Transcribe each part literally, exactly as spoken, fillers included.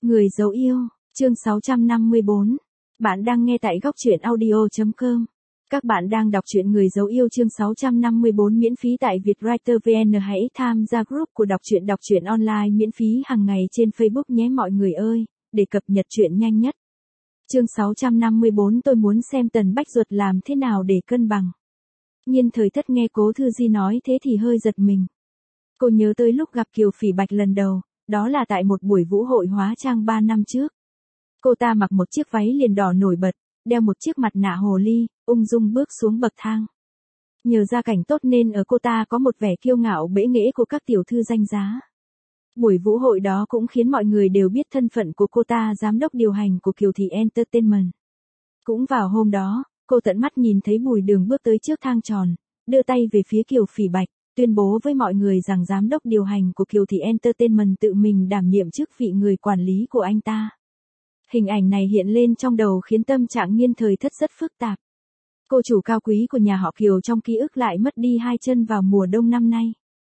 Người dấu yêu, chương sáu trăm năm mươi bốn. Bạn đang nghe tại góc truyện audio chấm com. Các bạn đang đọc truyện Người dấu yêu chương sáu trăm năm mươi bốn miễn phí tại Vietwriter vê en. Hãy tham gia group của đọc truyện đọc truyện online miễn phí hàng ngày trên Facebook nhé mọi người ơi, để cập nhật truyện nhanh nhất. Chương sáu trăm năm mươi bốn tôi muốn xem Tần Bách Duật làm thế nào để cân bằng. Nhiên Thời Thất nghe Cố Thư Di nói thế thì hơi giật mình. Cô nhớ tới lúc gặp Kiều Phỉ Bạch lần đầu, đó là tại một buổi vũ hội hóa trang ba năm trước. Cô ta mặc một chiếc váy liền đỏ nổi bật, đeo một chiếc mặt nạ hồ ly, ung dung bước xuống bậc thang. Nhờ gia cảnh tốt nên ở cô ta có một vẻ kiêu ngạo bẽ nghễ của các tiểu thư danh giá. Buổi vũ hội đó cũng khiến mọi người đều biết thân phận của cô ta, giám đốc điều hành của Kiều Thị Entertainment. Cũng vào hôm đó, cô tận mắt nhìn thấy Bùi Đường bước tới trước thang tròn, đưa tay về phía Kiều Phỉ Bạch, tuyên bố với mọi người rằng giám đốc điều hành của Kiều Thị Entertainment tự mình đảm nhiệm chức vị người quản lý của anh ta. Hình ảnh này hiện lên trong đầu khiến tâm trạng Nhiên Thời Thất rất phức tạp. Cô chủ cao quý của nhà họ Kiều trong ký ức lại mất đi hai chân vào mùa đông năm nay.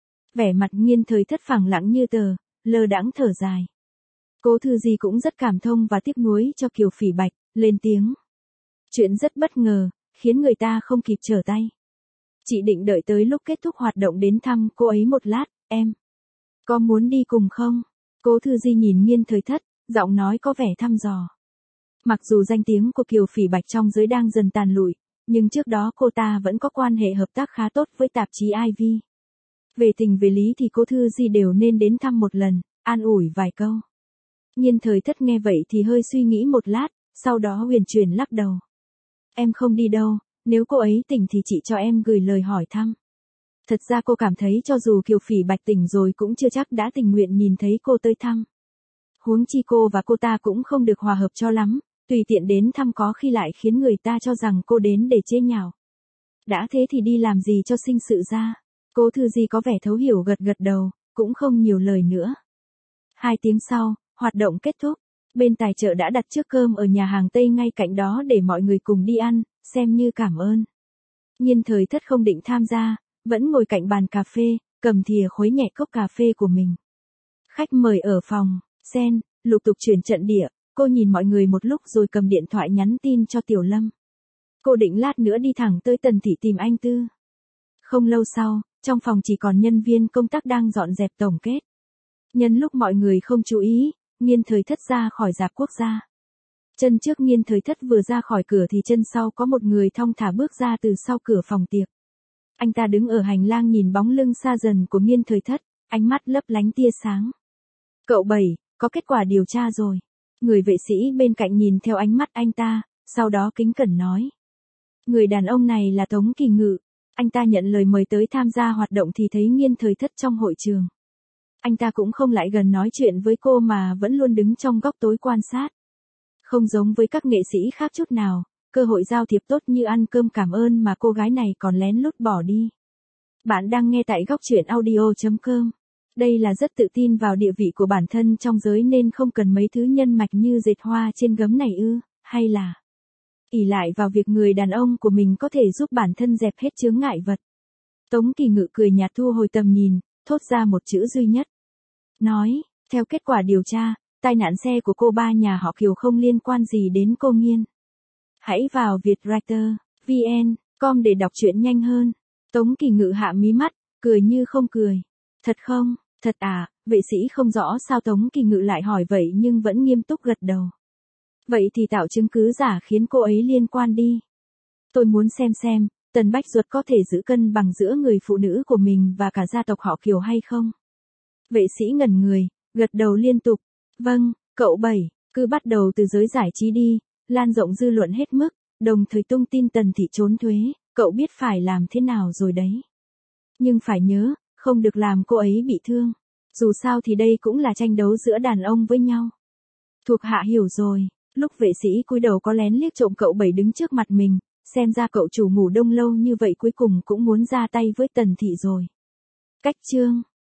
Vẻ mặt Nhiên Thời Thất phẳng lặng như tờ, lơ đãng thở dài. Cố Thư Di cũng rất cảm thông và tiếc nuối cho Kiều Phỉ Bạch, lên tiếng. Chuyện rất bất ngờ, khiến người ta không kịp trở tay. Chị định đợi tới lúc kết thúc hoạt động đến thăm cô ấy một lát, em. Có muốn đi cùng không? Cố Thư Di nhìn Nhiên Thời Thất, giọng nói có vẻ thăm dò. Mặc dù danh tiếng của Kiều Phỉ Bạch trong giới đang dần tàn lụi, nhưng trước đó cô ta vẫn có quan hệ hợp tác khá tốt với tạp chí i vê. Về tình về lý thì Cố Thư Di đều nên đến thăm một lần, an ủi vài câu. Nhiên Thời Thất nghe vậy thì hơi suy nghĩ một lát, sau đó huyền chuyển lắc đầu. Em không đi đâu, nếu cô ấy tỉnh thì chị cho em gửi lời hỏi thăm. Thật ra cô cảm thấy cho dù Kiều Phỉ Bạch tỉnh rồi cũng chưa chắc đã tình nguyện nhìn thấy cô tới thăm. Huống chi cô và cô ta cũng không được hòa hợp cho lắm, tùy tiện đến thăm có khi lại khiến người ta cho rằng cô đến để chế nhạo. Đã thế thì đi làm gì cho sinh sự ra. Cố Thư Di có vẻ thấu hiểu gật gật đầu, cũng không nhiều lời nữa. Hai tiếng sau, hoạt động kết thúc. Bên tài trợ đã đặt trước cơm ở nhà hàng Tây ngay cạnh đó để mọi người cùng đi ăn, xem như cảm ơn. Nhiên Thời Thất không định tham gia, vẫn ngồi cạnh bàn cà phê, cầm thìa khuấy nhẹ cốc cà phê của mình. Khách mời ở phòng, Sen, lục tục chuyển trận địa, cô nhìn mọi người một lúc rồi cầm điện thoại nhắn tin cho Tiểu Lâm. Cô định lát nữa đi thẳng tới Tần Thị tìm anh Tư. Không lâu sau, trong phòng chỉ còn nhân viên công tác đang dọn dẹp tổng kết. Nhân lúc mọi người không chú ý, Nhiên Thời Thất ra khỏi rạp quốc gia. Chân trước Nhiên Thời Thất vừa ra khỏi cửa thì chân sau có một người thong thả bước ra từ sau cửa phòng tiệc. Anh ta đứng ở hành lang nhìn bóng lưng xa dần của Nhiên Thời Thất, ánh mắt lấp lánh tia sáng. Cậu Bảy, có kết quả điều tra rồi. Người vệ sĩ bên cạnh nhìn theo ánh mắt anh ta, sau đó kính cẩn nói. Người đàn ông này là Tống Kỳ Ngự. Anh ta nhận lời mời tới tham gia hoạt động thì thấy Nhiên Thời Thất trong hội trường. Anh ta cũng không lại gần nói chuyện với cô mà vẫn luôn đứng trong góc tối quan sát. Không giống với các nghệ sĩ khác chút nào, cơ hội giao thiệp tốt như ăn cơm cảm ơn mà cô gái này còn lén lút bỏ đi. Bạn đang nghe tại góc truyện audio chấm com. Đây là rất tự tin vào địa vị của bản thân trong giới nên không cần mấy thứ nhân mạch như dệt hoa trên gấm này ư, hay là ỷ lại vào việc người đàn ông của mình có thể giúp bản thân dẹp hết chướng ngại vật. Tống Kỳ Ngự cười nhạt thu hồi tầm nhìn, thốt ra một chữ duy nhất. Nói, theo kết quả điều tra, tai nạn xe của cô ba nhà họ Kiều không liên quan gì đến cô Nhiên. Hãy vào Vietwriter vê en chấm com để đọc truyện nhanh hơn. Tống Kỳ Ngự hạ mí mắt, cười như không cười. Thật không, thật à, vệ sĩ không rõ sao Tống Kỳ Ngự lại hỏi vậy nhưng vẫn nghiêm túc gật đầu. Vậy thì tạo chứng cứ giả khiến cô ấy liên quan đi. Tôi muốn xem xem, Tần Bách Duật có thể giữ cân bằng giữa người phụ nữ của mình và cả gia tộc họ Kiều hay không? Vệ sĩ ngẩn người, gật đầu liên tục. Vâng, cậu Bảy, cứ bắt đầu từ giới giải trí đi, lan rộng dư luận hết mức, đồng thời tung tin Tần Thị trốn thuế, cậu biết phải làm thế nào rồi đấy. Nhưng phải nhớ, không được làm cô ấy bị thương. Dù sao thì đây cũng là tranh đấu giữa đàn ông với nhau. Thuộc hạ hiểu rồi. Lúc vệ sĩ cúi đầu có lén liếc trộm cậu Bảy đứng trước mặt mình, xem ra cậu chủ ngủ đông lâu như vậy cuối cùng cũng muốn ra tay với Tần Thị rồi. Cách chương